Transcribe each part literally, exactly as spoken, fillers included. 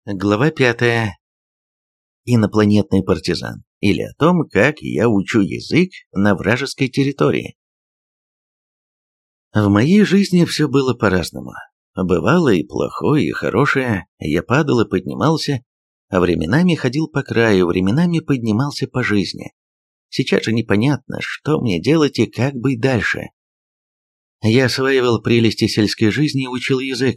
Глава пятая. Инопланетный партизан. Или о том, как я учу язык на вражеской территории. В моей жизни все было по-разному. Бывало и плохое, и хорошее. Я падал и поднимался, а временами ходил по краю, временами поднимался по жизни. Сейчас же непонятно, что мне делать и как быть дальше. Я осваивал прелести сельской жизни и учил язык.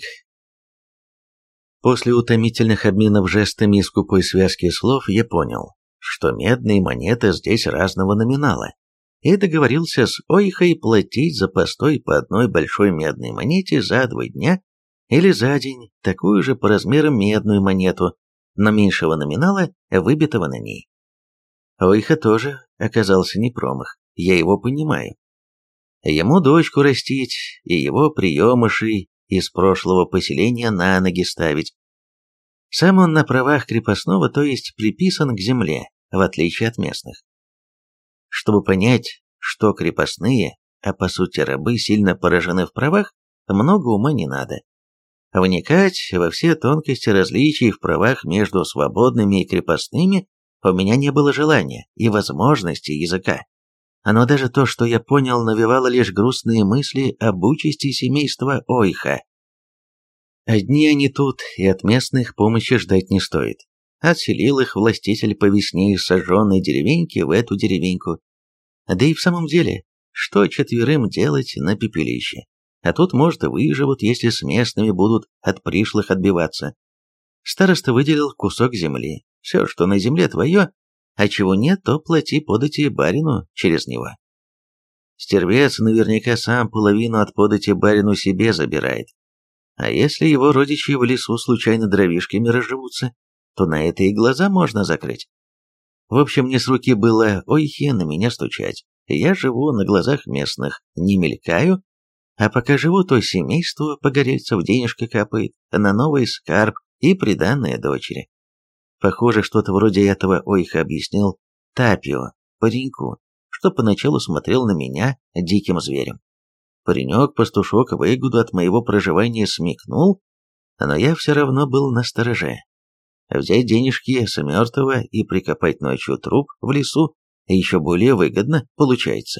После утомительных обменов жестами и скупой связки слов я понял, что медные монеты здесь разного номинала, и договорился с Ойхой платить за постой по одной большой медной монете за два дня или за день такую же по размерам медную монету, но меньшего номинала, выбитого на ней. Ойха тоже оказался не промах, я его понимаю. Ему дочку растить и его приемышей из прошлого поселения на ноги ставить. Сам он на правах крепостного, то есть приписан к земле, в отличие от местных. Чтобы понять, что крепостные, а по сути рабы, сильно поражены в правах, много ума не надо. Вникать во все тонкости различий в правах между свободными и крепостными у меня не было желания и возможности языка. Но даже то, что я понял, навевало лишь грустные мысли об участи семейства Ойха. Одни они тут, и от местных помощи ждать не стоит. Отселил их властитель по весне из сожженной деревеньки в эту деревеньку. Да и в самом деле, что четверым делать на пепелище? А тут, может, выживут, если с местными будут от пришлых отбиваться. Староста выделил кусок земли. Все, что на земле твое, а чего нет, то плати подати барину через него. Стервец наверняка сам половину от подати барину себе забирает. А если его родичи в лесу случайно дровишками разживутся, то на это и глаза можно закрыть. В общем, не с руки было ойхе на меня стучать. Я живу на глазах местных, не мелькаю, а пока живу, то семейство погорельцев денежка капает на новый скарб и приданное дочери. Похоже, что-то вроде этого ойха объяснил Тапио, пареньку, что поначалу смотрел на меня диким зверем. Паренек-пастушок выгоду от моего проживания смекнул, но я все равно был настороже. Взять денежки с мертвого и прикопать ночью труп в лесу еще более выгодно получается.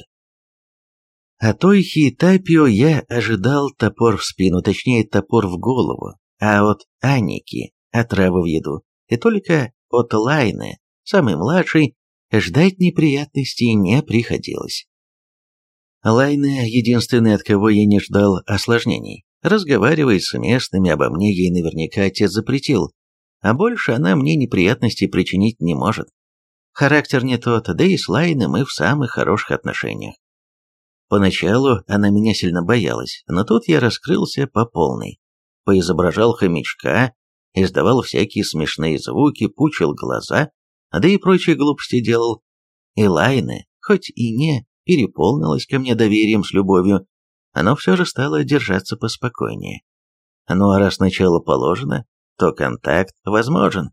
От Ойхи и Тапио я ожидал топор в спину, точнее топор в голову, а от Аники отравы в еду. И только от Лайны, самой младшей, ждать неприятностей не приходилось. Лайна единственная, от кого я не ждал осложнений. Разговаривать с местными обо мне ей наверняка отец запретил, а больше она мне неприятностей причинить не может. Характер не тот, да и с Лайной мы в самых хороших отношениях. Поначалу она меня сильно боялась, но тут я раскрылся по полной. Поизображал хомячка, издавал всякие смешные звуки, пучил глаза, да и прочие глупости делал. И Лайна, хоть и не переполнилась ко мне доверием с любовью, но все же стало держаться поспокойнее. Ну а раз начало положено, то контакт возможен.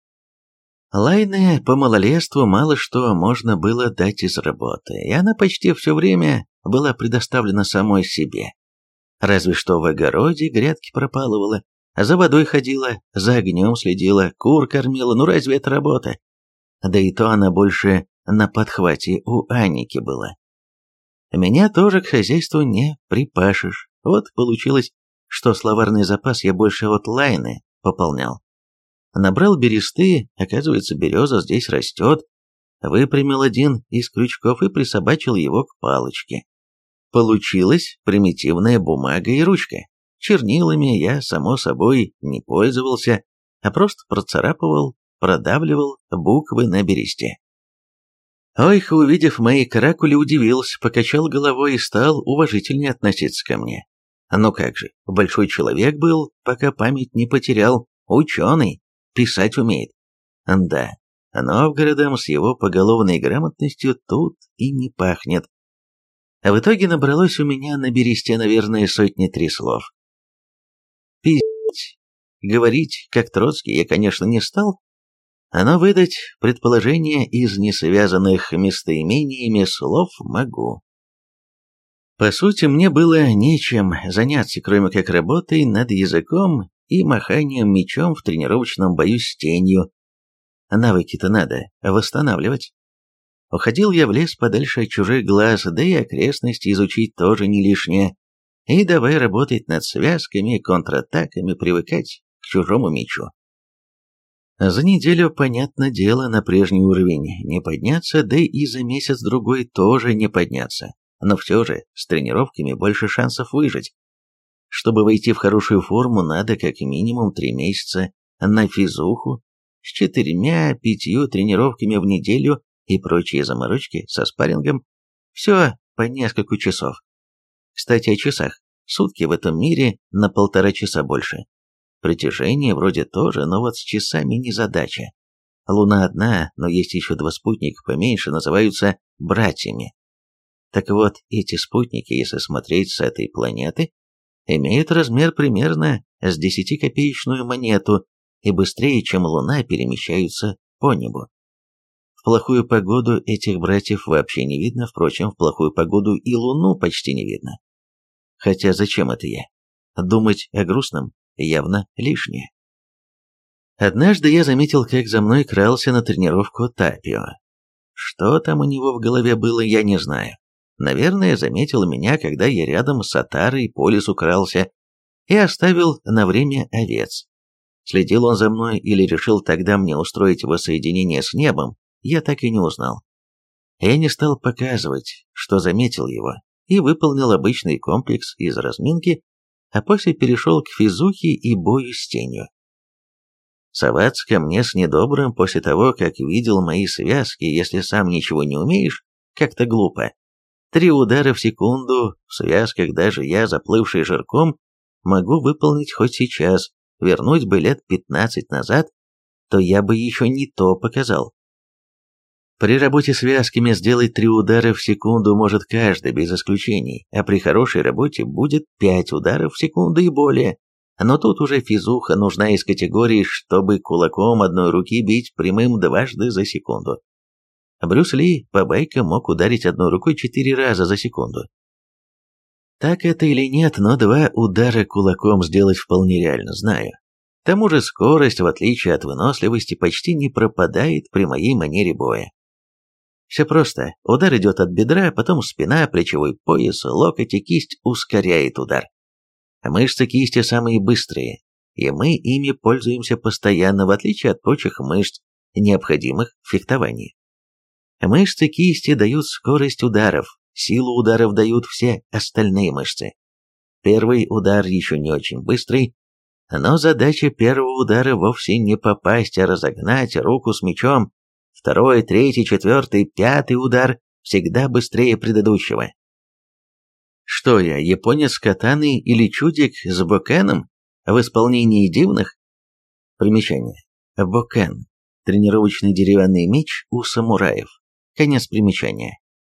Лайне по малолетству мало что можно было дать из работы, и она почти все время была предоставлена самой себе. Разве что в огороде грядки пропалывала, за водой ходила, за огнем следила, кур кормила, ну разве это работа? Да и то она больше на подхвате у Аники была. Меня тоже к хозяйству не припашешь. Вот получилось, что словарный запас я больше от Лайны пополнял. Набрал бересты, оказывается, береза здесь растет. Выпрямил один из крючков и присобачил его к палочке. Получилась примитивная бумага и ручка. Чернилами я, само собой, не пользовался, а просто процарапывал, продавливал буквы на бересте. Ойха, увидев мои каракули, удивился, покачал головой и стал уважительнее относиться ко мне. Ну как же, большой человек был, пока память не потерял, ученый, писать умеет. Да, Новгородом с его поголовной грамотностью тут и не пахнет. А в итоге набралось у меня на бересте, наверное, сотни три слов. Пиздить, говорить, как Троцкий, я, конечно, не стал, но выдать предположение из несвязанных местоимениями слов могу. По сути, мне было нечем заняться, кроме как работой над языком и маханием мечом в тренировочном бою с тенью. Навыки-то надо восстанавливать. Уходил я в лес подальше от чужих глаз, да и окрестности изучить тоже не лишнее. И давай работать над связками, контратаками, привыкать к чужому мечу. За неделю, понятное дело, на прежний уровень не подняться, да и за месяц-другой тоже не подняться. Но все же, с тренировками больше шансов выжить. Чтобы войти в хорошую форму, надо как минимум три месяца на физуху, с четырьмя-пятью тренировками в неделю и прочие заморочки со спаррингом. Все по несколько часов. Кстати, о часах. Сутки в этом мире на полтора часа больше. Притяжение вроде тоже, но вот с часами не задача. Луна одна, но есть еще два спутника поменьше, называются братьями. Так вот, эти спутники, если смотреть с этой планеты, имеют размер примерно с десятикопеечную монету и быстрее, чем Луна, перемещаются по небу. В плохую погоду этих братьев вообще не видно, впрочем, в плохую погоду и Луну почти не видно. Хотя зачем это я? Думать о грустном явно лишнее. Однажды я заметил, как за мной крался на тренировку Тапио. Что там у него в голове было, я не знаю. Наверное, заметил меня, когда я рядом с Атарой по лесу крался, и оставил на время овец. Следил он за мной или решил тогда мне устроить воссоединение с небом, я так и не узнал. Я не стал показывать, что заметил его, и выполнил обычный комплекс из разминки, а после перешел к физухе и бою с тенью. Соваться ко мне с недобрым после того, как видел мои связки, если сам ничего не умеешь, как-то глупо. Три удара в секунду в связках даже я, заплывший жирком, могу выполнить хоть сейчас, вернуть бы лет пятнадцать назад, то я бы еще не то показал. При работе связками сделать три удара в секунду может каждый, без исключений, а при хорошей работе будет пять ударов в секунду и более. Но тут уже физуха нужна из категории, чтобы кулаком одной руки бить прямым дважды за секунду. Брюс Ли по байкам мог ударить одной рукой четыре раза за секунду. Так это или нет, но два удара кулаком сделать вполне реально, знаю. К тому же скорость, в отличие от выносливости, почти не пропадает при моей манере боя. Все просто. Удар идет от бедра, потом спина, плечевой пояс, локоть и кисть ускоряет удар. Мышцы кисти самые быстрые, и мы ими пользуемся постоянно, в отличие от прочих мышц, необходимых в фехтовании. Мышцы кисти дают скорость ударов, силу ударов дают все остальные мышцы. Первый удар еще не очень быстрый, но задача первого удара вовсе не попасть, а разогнать руку с мечом. Второй, третий, четвертый, пятый удар всегда быстрее предыдущего. Что я, японец с катаной или чудик с бокеном в исполнении дивных? Примечание. Бокен. Тренировочный деревянный меч у самураев. Конец примечания.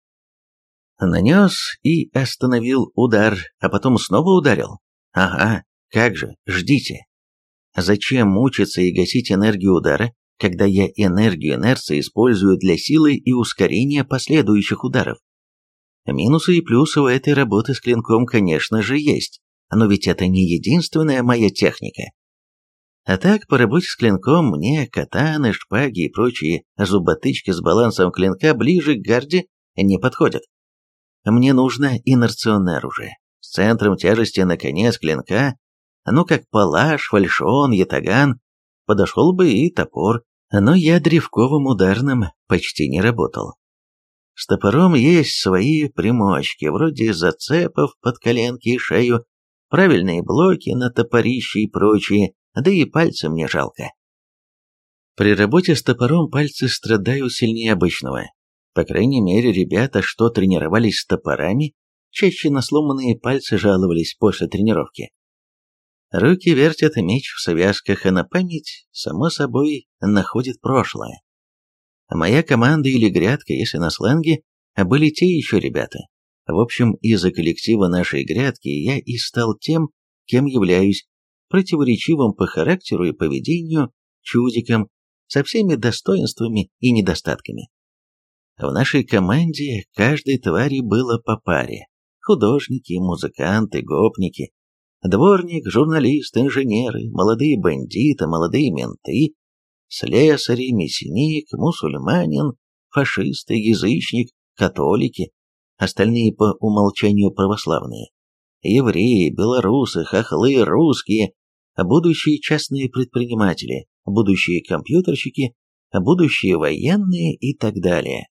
Нанес и остановил удар, а потом снова ударил. Ага, как же, ждите. Зачем мучиться и гасить энергию удара, когда я энергию инерции использую для силы и ускорения последующих ударов? Минусы и плюсы у этой работы с клинком, конечно же, есть, но ведь это не единственная моя техника. А так, по работе с клинком мне катаны, шпаги и прочие зуботычки с балансом клинка ближе к гарде не подходят. Мне нужно инерционное оружие, с центром тяжести на конец клинка, ну как палаш, фальшон, ятаган, подошел бы и топор, но я древковым ударным почти не работал. С топором есть свои примочки, вроде зацепов под коленки и шею, правильные блоки на топорище и прочие, да и пальцы мне жалко. При работе с топором пальцы страдают сильнее обычного. По крайней мере, ребята, что тренировались с топорами, чаще на сломанные пальцы жаловались после тренировки. Руки вертят меч в связках, а на память, само собой, находит прошлое. Моя команда или грядка, если на сленге, были те еще ребята. В общем, из-за коллектива нашей грядки я и стал тем, кем являюсь, противоречивым по характеру и поведению, чудиком, со всеми достоинствами и недостатками. В нашей команде каждой твари было по паре. Художники, музыканты, гопники. Дворник, журналист, инженеры, молодые бандиты, молодые менты, слесари, мясник, мусульманин, фашисты, язычник, католики, остальные по умолчанию православные, евреи, белорусы, хохлы, русские, будущие частные предприниматели, будущие компьютерщики, будущие военные и так далее.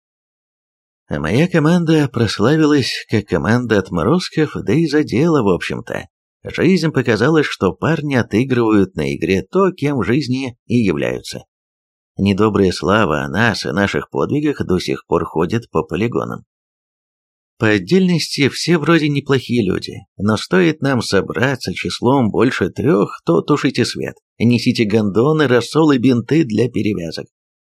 А моя команда прославилась как команда отморозков, да и за дело, в общем-то. Жизнь показала, что парни отыгрывают на игре то, кем в жизни и являются. Недобрая слава о нас и наших подвигах до сих пор ходит по полигонам. По отдельности все вроде неплохие люди, но стоит нам собраться числом больше трех, то тушите свет, несите гондоны, рассол и бинты для перевязок.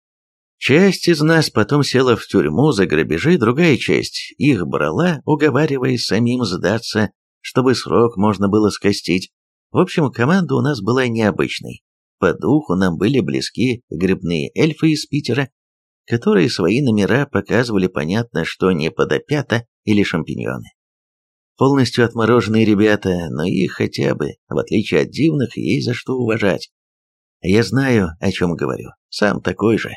Часть из нас потом села в тюрьму за грабежи, другая часть их брала, уговариваясь самим сдаться, чтобы срок можно было скостить. В общем, команда у нас была необычной. По духу нам были близки грибные эльфы из Питера, которые свои номера показывали понятно, что не подопята или шампиньоны. Полностью отмороженные ребята, но их хотя бы, в отличие от дивных, есть за что уважать. Я знаю, о чем говорю, сам такой же.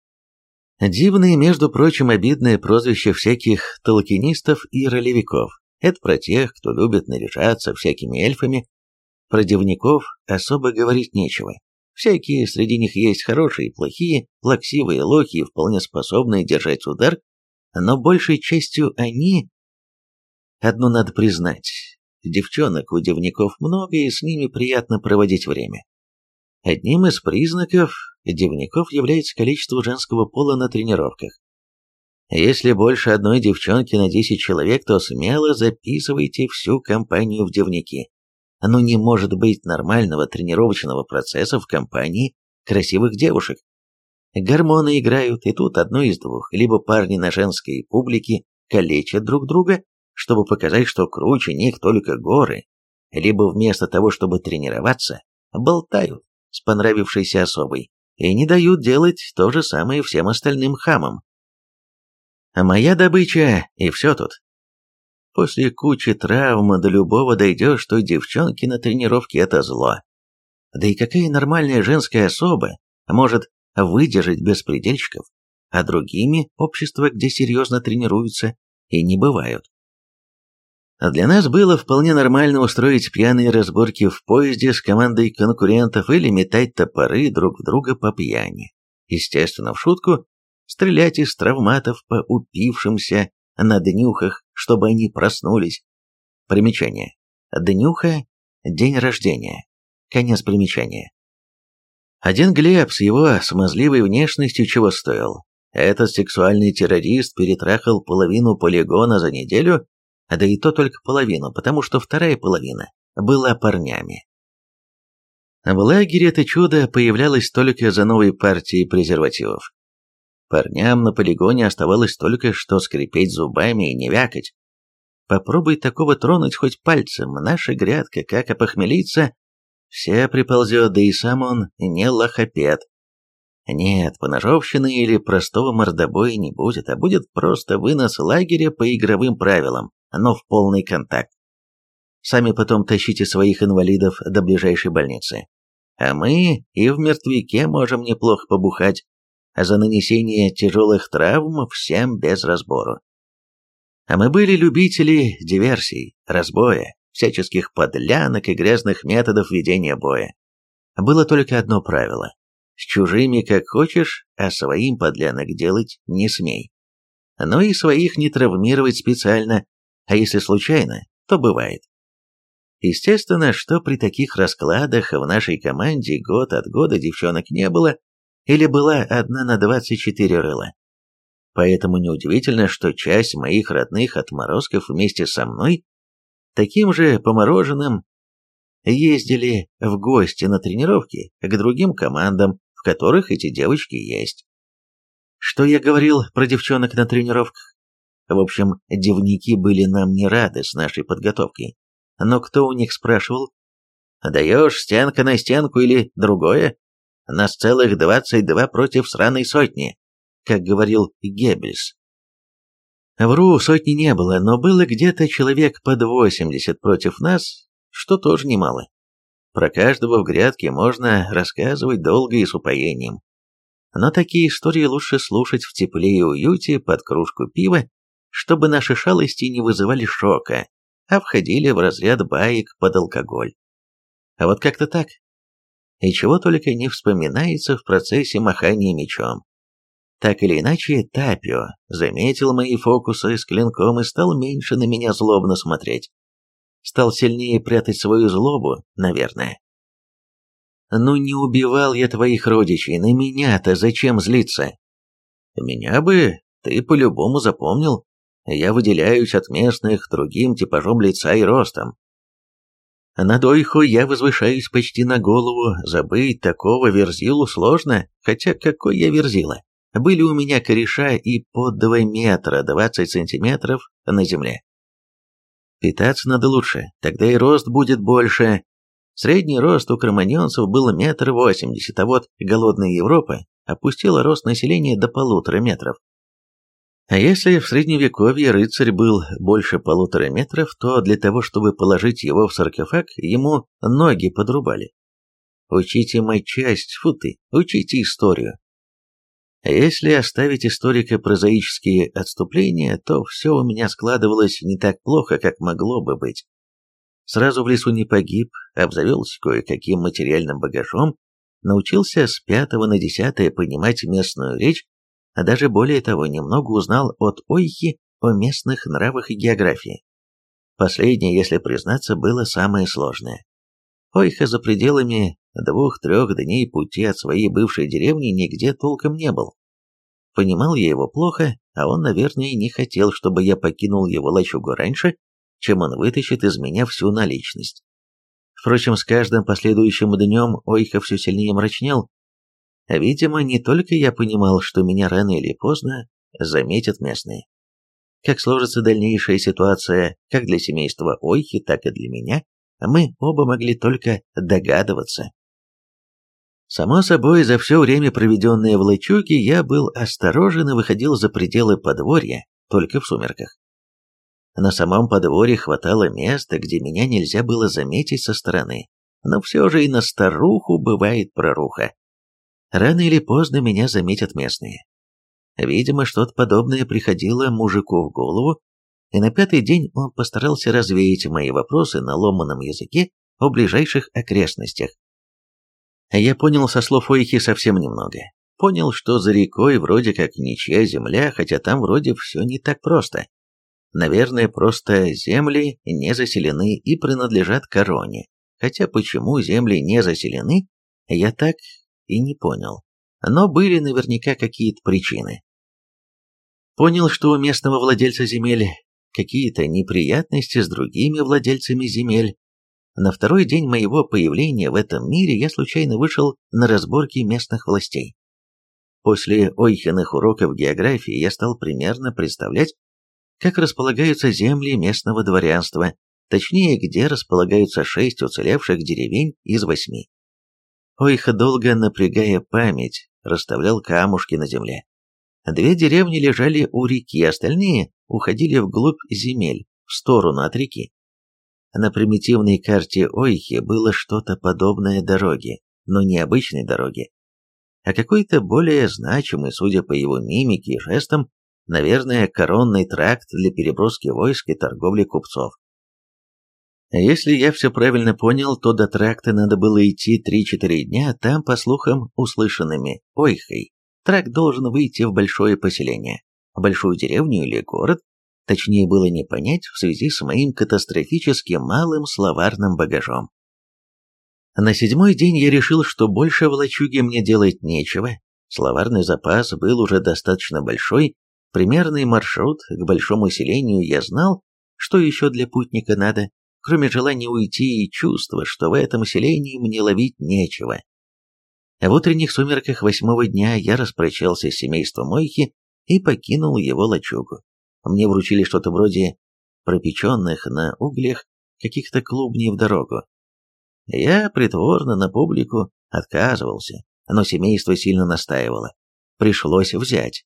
Дивные, между прочим, обидное прозвище всяких толкинистов и ролевиков. Это про тех, кто любит наряжаться всякими эльфами. Про дивников особо говорить нечего. Всякие среди них есть хорошие и плохие, плаксивые лохи и вполне способные держать удар, но большей частью они... Одно надо признать, девчонок у дивников много, и с ними приятно проводить время. Одним из признаков дивников является количество женского пола на тренировках. Если больше одной девчонки на десять человек, то смело записывайте всю компанию в дивники. Но не может быть нормального тренировочного процесса в компании красивых девушек. Гормоны играют, и тут одно из двух. Либо парни на женской публике калечат друг друга, чтобы показать, что круче них только горы, либо вместо того, чтобы тренироваться, болтают с понравившейся особой и не дают делать то же самое всем остальным хамам. А моя добыча, и все тут. После кучи травм до любого дойдешь, что девчонки на тренировке – это зло. Да и какая нормальная женская особа может выдержать беспредельщиков, а другими общества, где серьезно тренируются, и не бывают. Для нас было вполне нормально устроить пьяные разборки в поезде с командой конкурентов или метать топоры друг в друга по пьяни. Естественно, в шутку, стрелять из травматов по упившимся на днюхах, чтобы они проснулись. Примечание. Днюха – день рождения. Конец примечания. Один Глеб с его смазливой внешностью чего стоил. Этот сексуальный террорист перетрахал половину полигона за неделю, да и то только половину, потому что вторая половина была парнями. В лагере это чудо появлялось только за новой партией презервативов. Парням на полигоне оставалось только что скрипеть зубами и не вякать. Попробуй такого тронуть хоть пальцем, наша грядка, как опохмелится, все приползет, да и сам он не лохопед. Нет, поножовщины или простого мордобоя не будет, а будет просто вынос лагеря по игровым правилам, но в полный контакт. Сами потом тащите своих инвалидов до ближайшей больницы. А мы и в мертвяке можем неплохо побухать, а за нанесение тяжелых травм всем без разбору. А мы были любители диверсий, разбоя, всяческих подлянок и грязных методов ведения боя. Было только одно правило: с чужими как хочешь, а своим подлянок делать не смей. Но и своих не травмировать специально, а если случайно, то бывает. Естественно, что при таких раскладах в нашей команде год от года девчонок не было, или была одна на двадцать четыре рыла. Поэтому неудивительно, что часть моих родных отморозков вместе со мной, таким же помороженным, ездили в гости на тренировки к другим командам, в которых эти девочки есть. Что я говорил про девчонок на тренировках? В общем, дивники были нам не рады с нашей подготовкой. Но кто у них спрашивал? Даешь стенка на стенку или другое? Нас целых двадцать два против сраной сотни, как говорил Геббельс. Вру, сотни не было, но было где-то человек под восемьдесят против нас, что тоже немало. Про каждого в грядке можно рассказывать долго и с упоением. Но такие истории лучше слушать в тепле и уюте под кружку пива, чтобы наши шалости не вызывали шока, а входили в разряд баек под алкоголь. А вот как-то так. И чего только не вспоминается в процессе махания мечом. Так или иначе, Тапио заметил мои фокусы с клинком и стал меньше на меня злобно смотреть. Стал сильнее прятать свою злобу, наверное. Ну не убивал я твоих родичей, на меня-то зачем злиться? Меня бы ты по-любому запомнил. Я выделяюсь от местных другим типажом лица и ростом. На Дойху я возвышаюсь почти на голову, забыть такого верзилу сложно, хотя какой я верзила. Были у меня кореша и по два метра двадцать сантиметров на земле. Питаться надо лучше, тогда и рост будет больше. Средний рост у кроманьонцев был метр восемьдесят, а вот голодная Европа опустила рост населения до полутора метров. А если в средневековье рыцарь был больше полутора метров, то для того, чтобы положить его в саркофаг, ему ноги подрубали. Учите матчасть, фу ты, учите историю. А если оставить историка прозаические отступления, то все у меня складывалось не так плохо, как могло бы быть. Сразу в лесу не погиб, обзавелся кое-каким материальным багажом, научился с пятого на десятое понимать местную речь, а даже более того, немного узнал от Ойхи о местных нравах и географии. Последнее, если признаться, было самое сложное. Ойха за пределами двух-трех дней пути от своей бывшей деревни нигде толком не был. Понимал я его плохо, а он, наверное, не хотел, чтобы я покинул его лачугу раньше, чем он вытащит из меня всю наличность. Впрочем, с каждым последующим днем Ойха все сильнее мрачнел. Видимо, не только я понимал, что меня рано или поздно заметят местные. Как сложится дальнейшая ситуация как для семейства Ойхи, так и для меня, мы оба могли только догадываться. Само собой, за все время, проведенное в лачуге, я был осторожен и выходил за пределы подворья только в сумерках. На самом подворье хватало места, где меня нельзя было заметить со стороны, но все же и на старуху бывает проруха. Рано или поздно меня заметят местные. Видимо, что-то подобное приходило мужику в голову, и на пятый день он постарался развеять мои вопросы на ломаном языке о ближайших окрестностях. Я понял со слов Ойхи совсем немного. Понял, что за рекой вроде как ничья земля, хотя там вроде все не так просто. Наверное, просто земли не заселены и принадлежат короне. Хотя почему земли не заселены, я так и не понял. Но были наверняка какие-то причины. Понял, что у местного владельца земель какие-то неприятности с другими владельцами земель. На второй день моего появления в этом мире я случайно вышел на разборки местных властей. После Ойхиных уроков географии я стал примерно представлять, как располагаются земли местного дворянства, точнее, где располагаются шесть уцелевших деревень из восьми. Ойха, долго напрягая память, расставлял камушки на земле. Две деревни лежали у реки, остальные уходили вглубь земель, в сторону от реки. На примитивной карте Ойхи было что-то подобное дороге, но не обычной дороге, а какой-то более значимый, судя по его мимике и жестам, наверное, коронный тракт для переброски войск и торговли купцов. Если я все правильно понял, то до тракта надо было идти три-четыре дня, там, по слухам, услышанными Ойхой, тракт должен выйти в большое поселение, большую деревню или город, точнее было не понять в связи с моим катастрофически малым словарным багажом. На седьмой день я решил, что больше в лачуге мне делать нечего, словарный запас был уже достаточно большой, примерный маршрут к большому селению я знал, что еще для путника надо, кроме желания уйти и чувства, что в этом селении мне ловить нечего. В утренних сумерках восьмого дня я распрощался с семейством Ойхи и покинул его лачугу. Мне вручили что-то вроде пропеченных на углях каких-то клубней в дорогу. Я притворно на публику отказывался, но семейство сильно настаивало. Пришлось взять.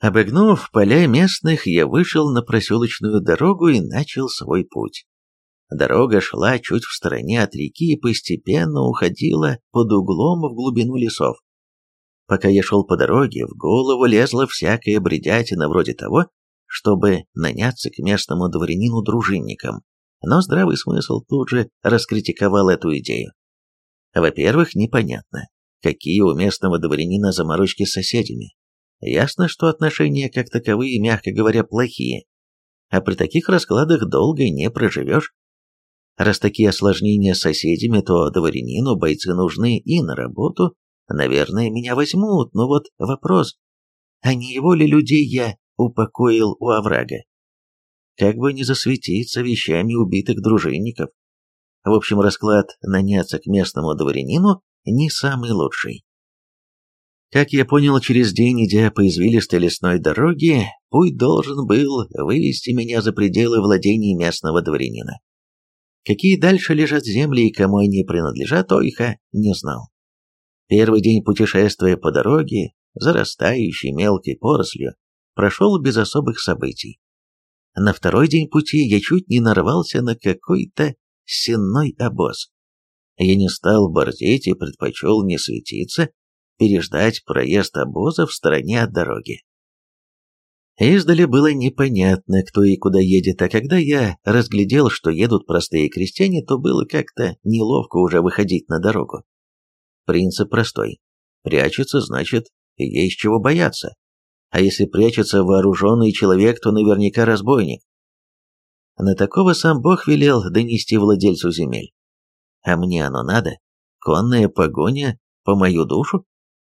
Обогнув поля местных, я вышел на проселочную дорогу и начал свой путь. Дорога шла чуть в стороне от реки и постепенно уходила под углом в глубину лесов. Пока я шел по дороге, в голову лезла всякая бредятина вроде того, чтобы наняться к местному дворянину-дружинникам, но здравый смысл тут же раскритиковал эту идею. Во-первых, непонятно, какие у местного дворянина заморочки с соседями. Ясно, что отношения как таковые, мягко говоря, плохие, а при таких раскладах долго не проживешь. Раз такие осложнения с соседями, то дворянину бойцы нужны и на работу, наверное, меня возьмут, но вот вопрос, а не его ли людей я упокоил у оврага? Как бы не засветиться вещами убитых дружинников. В общем, расклад наняться к местному дворянину не самый лучший. Как я понял, через день, идя по извилистой лесной дороге, путь должен был вывести меня за пределы владений местного дворянина. Какие дальше лежат земли и кому они принадлежат, Ойха не знал. Первый день путешествия по дороге, зарастающей мелкой порослью, прошел без особых событий. На второй день пути я чуть не нарвался на какой-то сенной обоз. Я не стал борзеть и предпочел не светиться, переждать проезд обоза в стороне от дороги. Издали было непонятно, кто и куда едет, а когда я разглядел, что едут простые крестьяне, то было как-то неловко уже выходить на дорогу. Принцип простой. Прячется, значит, есть чего бояться. А если прячется вооруженный человек, то наверняка разбойник. На такого сам Бог велел донести владельцу земель. А мне оно надо? Конная погоня по мою душу?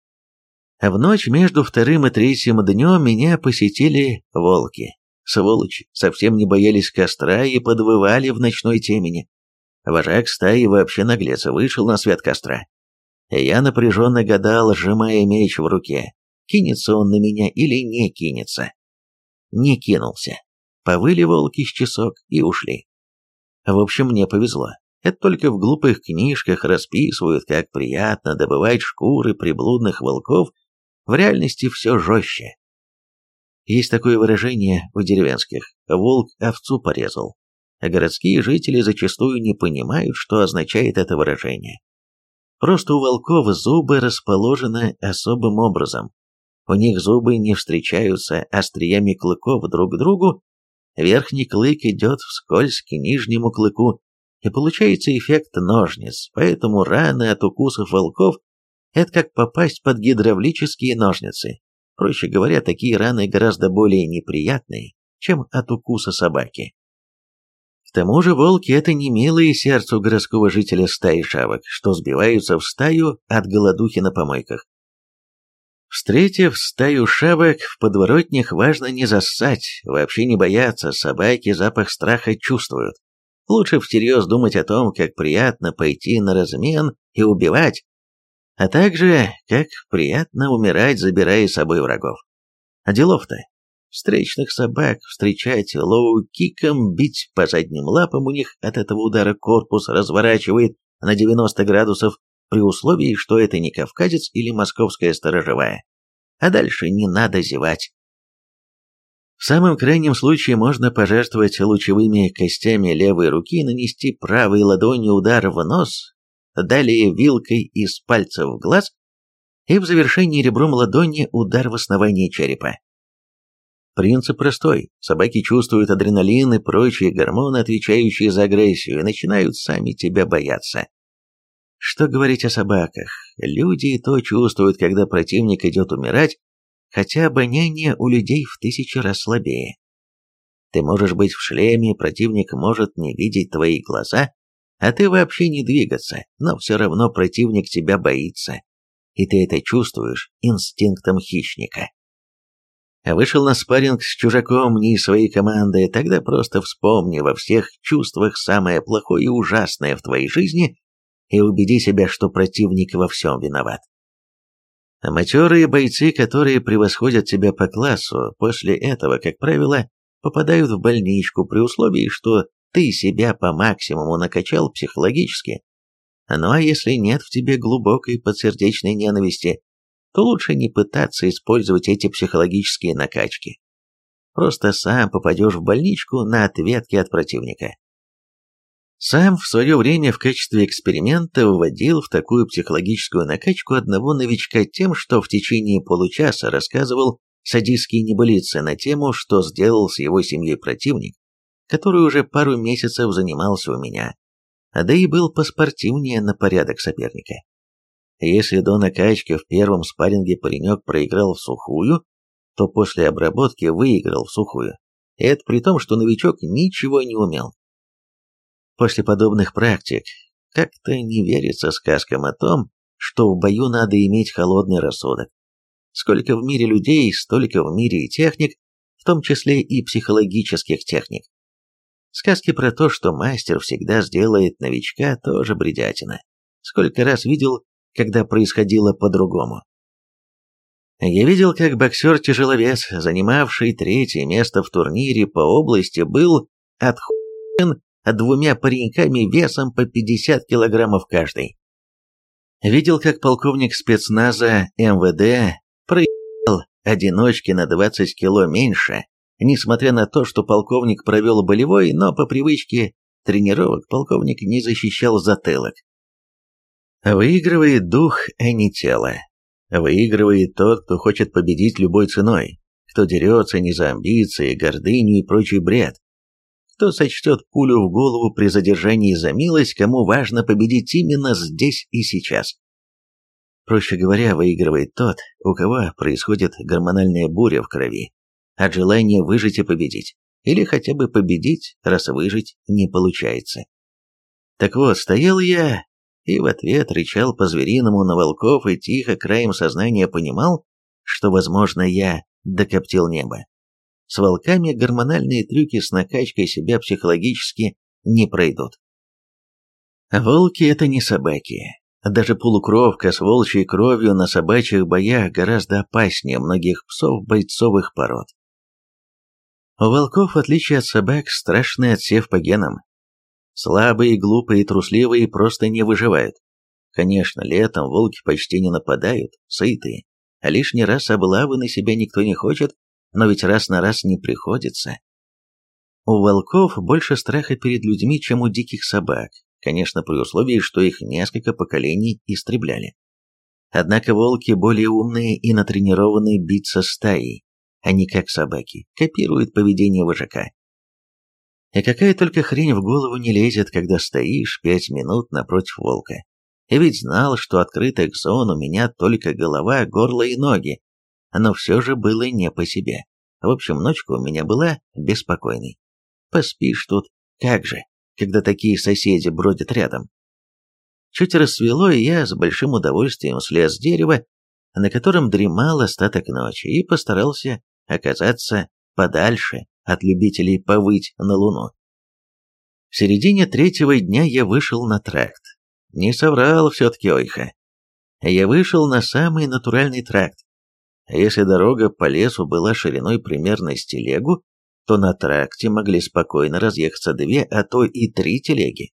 В ночь между вторым и третьим днем меня посетили волки. Сволочи совсем не боялись костра и подвывали в ночной темени. Вожак стаи вообще наглец, вышел на свет костра. Я напряженно гадал, сжимая меч в руке, кинется он на меня или не кинется. Не кинулся. Повыли волки с часок и ушли. В общем, мне повезло. Это только в глупых книжках расписывают, как приятно добывать шкуры приблудных волков. В реальности все жестче. Есть такое выражение у деревенских: «волк овцу порезал». А городские жители зачастую не понимают, что означает это выражение. Просто у волков зубы расположены особым образом. У них зубы не встречаются остриями клыков друг к другу, верхний клык идет вскользь к нижнему клыку, и получается эффект ножниц, поэтому раны от укусов волков – это как попасть под гидравлические ножницы. Проще говоря, такие раны гораздо более неприятные, чем от укуса собаки. К тому же волки – это не милые сердцу городского жителя стаи шавок, что сбиваются в стаю от голодухи на помойках. Встретив стаю шавок в подворотнях, важно не зассать, вообще не бояться, собаки запах страха чувствуют. Лучше всерьез думать о том, как приятно пойти на размен и убивать, а также, как приятно умирать, забирая с собой врагов. А делов-то. Встречных собак встречать лоу-киком, бить по задним лапам, у них от этого удара корпус разворачивает на девяносто градусов, при условии, что это не кавказец или московская сторожевая. А дальше не надо зевать. В самом крайнем случае можно пожертвовать лучевыми костями левой руки и нанести правой ладонью удар в нос, далее вилкой из пальца в глаз и в завершении ребром ладони удар в основание черепа. Принцип простой. Собаки чувствуют адреналин и прочие гормоны, отвечающие за агрессию, и начинают сами тебя бояться. Что говорить о собаках? Люди и то чувствуют, когда противник идет умирать, хотя обоняние у людей в тысячи раз слабее. Ты можешь быть в шлеме, противник может не видеть твои глаза, а ты вообще не двигаться, но все равно противник тебя боится, и ты это чувствуешь инстинктом хищника. Вышел на спарринг с чужаком не из своей команды, тогда просто вспомни во всех чувствах самое плохое и ужасное в твоей жизни и убеди себя, что противник во всем виноват. Матерые бойцы, которые превосходят тебя по классу, после этого, как правило, попадают в больничку при условии, что ты себя по максимуму накачал психологически. Ну а если нет в тебе глубокой подсердечной ненависти, то лучше не пытаться использовать эти психологические накачки. Просто сам попадешь в больничку на ответки от противника. Сам в свое время в качестве эксперимента вводил в такую психологическую накачку одного новичка тем, что в течение получаса рассказывал садистские небылицы на тему, что сделал с его семьей противник, который уже пару месяцев занимался у меня, да и был поспортивнее на порядок соперника. Если до накачки в первом спарринге паренек проиграл в сухую, то после обработки выиграл в сухую. И это при том, что новичок ничего не умел. После подобных практик как-то не верится сказкам о том, что в бою надо иметь холодный рассудок. Сколько в мире людей, столько в мире и техник, в том числе и психологических техник. Сказки про то, что мастер всегда сделает новичка, тоже бредятина. Сколько раз видел, когда происходило по-другому. Я видел, как боксер-тяжеловес, занимавший третье место в турнире по области, был отхуен двумя пареньками весом по пятьдесят килограммов каждый. Видел, как полковник спецназа эм вэ дэ проиграл одиночки на двадцать кило меньше, несмотря на то, что полковник провел болевой, но по привычке тренировок полковник не защищал затылок. Выигрывает дух, а не тело. Выигрывает тот, кто хочет победить любой ценой, кто дерется не за амбиции, гордыню и прочий бред, кто сочтет пулю в голову при задержании за милость, кому важно победить именно здесь и сейчас. Проще говоря, выигрывает тот, у кого происходит гормональная буря в крови, от желания выжить и победить, или хотя бы победить, раз выжить не получается. Так вот, стоял я и в ответ рычал по-звериному на волков и тихо краем сознания понимал, что, возможно, я докоптил небо. С волками гормональные трюки с накачкой себя психологически не пройдут. Волки — это не собаки. Даже полукровка с волчьей кровью на собачьих боях гораздо опаснее многих псов бойцовых пород. У волков, в отличие от собак, страшный отсев по генам. Слабые, глупые и трусливые просто не выживают. Конечно, летом волки почти не нападают, сытые, а лишний раз облавы на себя никто не хочет, но ведь раз на раз не приходится. У волков больше страха перед людьми, чем у диких собак, конечно, при условии, что их несколько поколений истребляли. Однако волки более умные и натренированные биться стаей, а не как собаки, копируют поведение вожака. И какая только хрень в голову не лезет, когда стоишь пять минут напротив волка. Я ведь знал, что открытых зон у меня только голова, горло и ноги, но все же было не по себе. В общем, ночка у меня была беспокойной. Поспишь тут, как же, когда такие соседи бродят рядом. Чуть рассвело, и я с большим удовольствием слез с дерева, на котором дремал остаток ночи, и постарался оказаться подальше от любителей повыть на луну. В середине третьего дня я вышел на тракт. Не соврал все-таки Ойха. Я вышел на самый натуральный тракт. Если дорога по лесу была шириной примерно с телегу, то на тракте могли спокойно разъехаться две, а то и три телеги.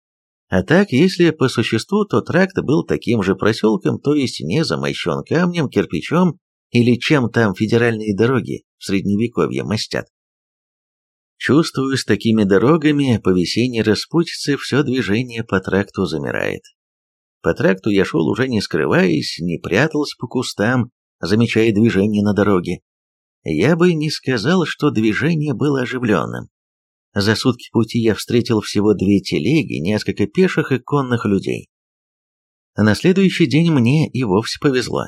А так, если по существу, то тракт был таким же проселком, то есть не замощен камнем, кирпичом или чем там федеральные дороги в Средневековье мастят. Чувствую, с такими дорогами по весенней распутице все движение по тракту замирает. По тракту я шел уже не скрываясь, не прятался по кустам, замечая движение на дороге. Я бы не сказал, что движение было оживленным. За сутки пути я встретил всего две телеги, несколько пеших и конных людей. На следующий день мне и вовсе повезло.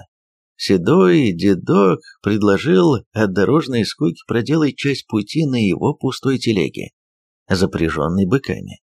Седой дедок предложил от дорожной скуки проделать часть пути на его пустой телеге, запряженной быками.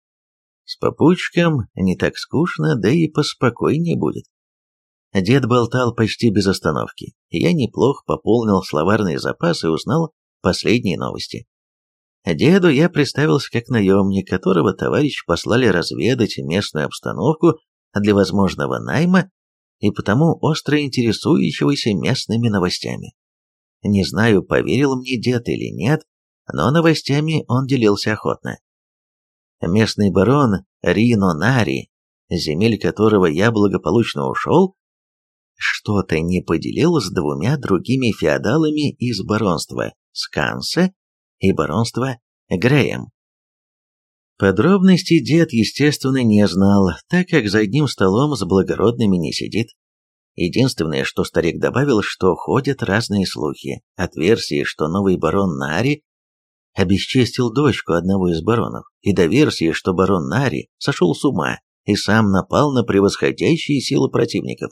С попутчиком не так скучно, да и поспокойнее будет. Дед болтал почти без остановки, и я неплохо пополнил словарный запас и узнал последние новости. Деду я представился как наемник, которого товарищ послали разведать местную обстановку для возможного найма и потому остро интересующегося местными новостями. Не знаю, поверил мне дед или нет, но новостями он делился охотно. Местный барон Рино Нари, с земель которого я благополучно ушел, что-то не поделил с двумя другими феодалами из баронства Скансе и баронства Грэем. Подробностей дед, естественно, не знал, так как за одним столом с благородными не сидит. Единственное, что старик добавил, что ходят разные слухи, от версии, что новый барон Нари обесчестил дочку одного из баронов, и до версии, что барон Нари сошел с ума и сам напал на превосходящие силы противников.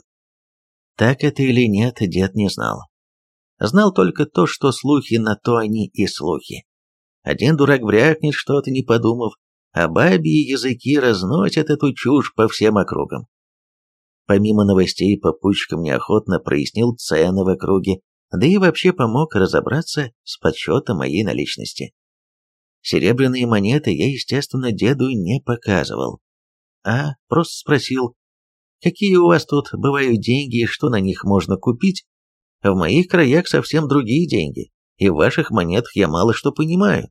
Так это или нет, дед не знал. Знал только то, что слухи на то они и слухи. Один дурак брякнет что-то, не подумав, а бабьи языки разносят эту чушь по всем округам. Помимо новостей, попутчикам неохотно прояснил цены в округе, да и вообще помог разобраться с подсчетом моей наличности. Серебряные монеты я, естественно, деду не показывал, а просто спросил, какие у вас тут бывают деньги и что на них можно купить. В моих краях совсем другие деньги, и в ваших монетах я мало что понимаю.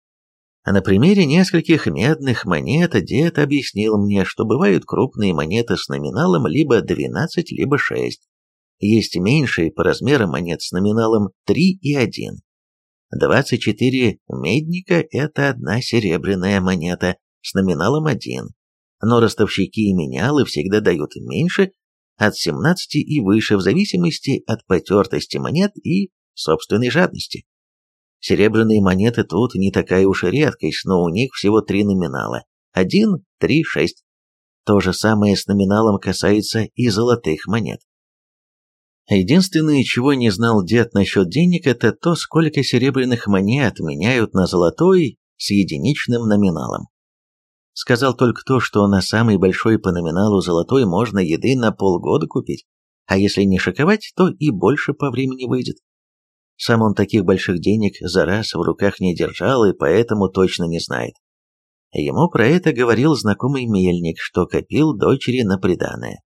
А на примере нескольких медных монет дед объяснил мне, что бывают крупные монеты с номиналом либо двенадцать, либо шесть. Есть меньшие по размерам монет с номиналом три и один. двадцать четыре медника – это одна серебряная монета с номиналом один, но ростовщики и менялы всегда дают меньше, от семнадцати и выше, в зависимости от потертости монет и собственной жадности. Серебряные монеты тут не такая уж и редкость, но у них всего три номинала – один, три, шесть. То же самое с номиналом касается и золотых монет. Единственное, чего не знал дед насчет денег, это то, сколько серебряных монет меняют на золотой с единичным номиналом. Сказал только то, что на самый большой по номиналу золотой можно еды на полгода купить, а если не шиковать, то и больше по времени выйдет. Сам он таких больших денег за раз в руках не держал и поэтому точно не знает. Ему про это говорил знакомый мельник, что копил дочери на приданое.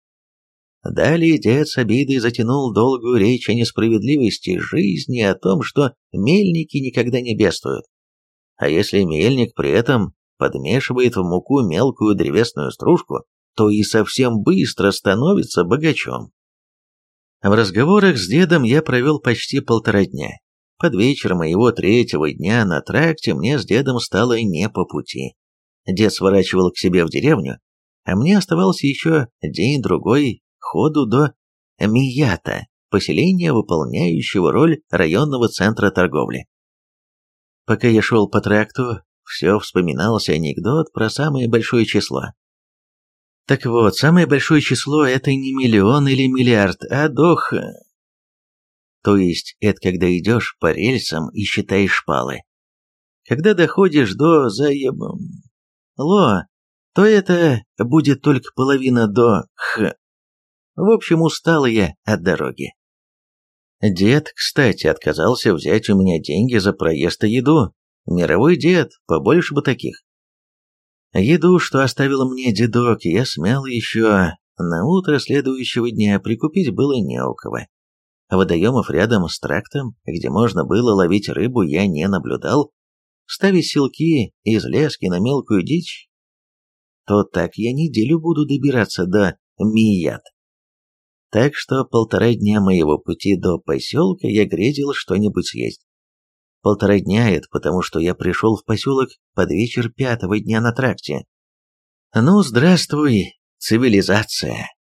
Далее дед с обидой затянул долгую речь о несправедливости жизни, о том, что мельники никогда не бедствуют. А если мельник при этом подмешивает в муку мелкую древесную стружку, то и совсем быстро становится богачом. В разговорах с дедом я провел почти полтора дня. Под вечер моего третьего дня на тракте мне с дедом стало не по пути. Дед сворачивал к себе в деревню, а мне оставался еще день-другой ходу до Мията, поселения, выполняющего роль районного центра торговли. Пока я шел по тракту, все вспоминался анекдот про самое большое число. Так вот, самое большое число – это не миллион или миллиард, а дох. То есть, это когда идешь по рельсам и считаешь шпалы. Когда доходишь до заеб... ло, то это будет только половина до х. В общем, устал я от дороги. Дед, кстати, отказался взять у меня деньги за проезд и еду. Мировой дед, побольше бы таких. Еду, что оставил мне дедок, я смял еще. На утро следующего дня прикупить было не у кого. Водоемов рядом с трактом, где можно было ловить рыбу, я не наблюдал. Ставить силки из лески на мелкую дичь, то так я неделю буду добираться до Мият. Так что полтора дня моего пути до поселка я грезил что-нибудь съесть. Полтора дня это потому, что я пришел в поселок под вечер пятого дня на тракте. Ну, здравствуй, цивилизация.